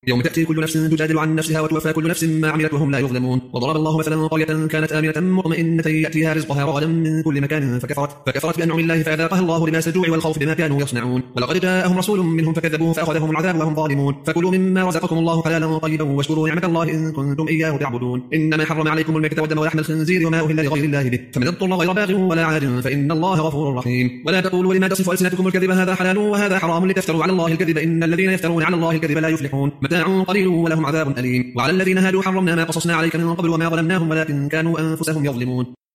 يوم تأتي كل نفس تجادل عن نفسها وتوفى كل نفس ما عملت وهم لا يظلمون. وضرب الله مثلا قرية كانت آمنة مطمئنة يأتيها رزقها رغدا من كل مكان فكفرت بأنعم الله فأذاقها الله لباس الجوع والخوف بما كانوا يصنعون. ولقد جاءهم رسول منهم فكذبوه فأخذهم العذاب وهم ظالمون. فكلوا مما رزقكم الله حلالا طيبا واشكروا نعمة الله إن كنتم إياه تعبدون. إنما حرم عليكم الميتة والدم ولحم الخنزير وما أهل لغير الله به فمن اضطر غير باغ ولا عاد فإن الله غفور رحيم. ولا تقولوا لما تصف ألسنتكم الكذب هذا حلال وهذا حرام لتفتروا على الله الكذب إن الذين يفترون على الله الكذب لا يفلحون. متاع قليل ولهم عذاب أليم. وعلى الذين هادوا حرمنا ما قصصنا عليك من قبل وما ظلمناهم ولكن كانوا أنفسهم يظلمون.